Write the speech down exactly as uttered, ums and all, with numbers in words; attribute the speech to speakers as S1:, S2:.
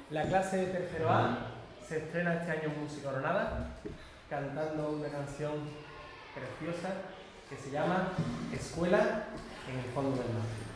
S1: La clase de tercero A se estrena este año en Música Coronada cantando una canción preciosa que se llama Escuela en el fondo del mar.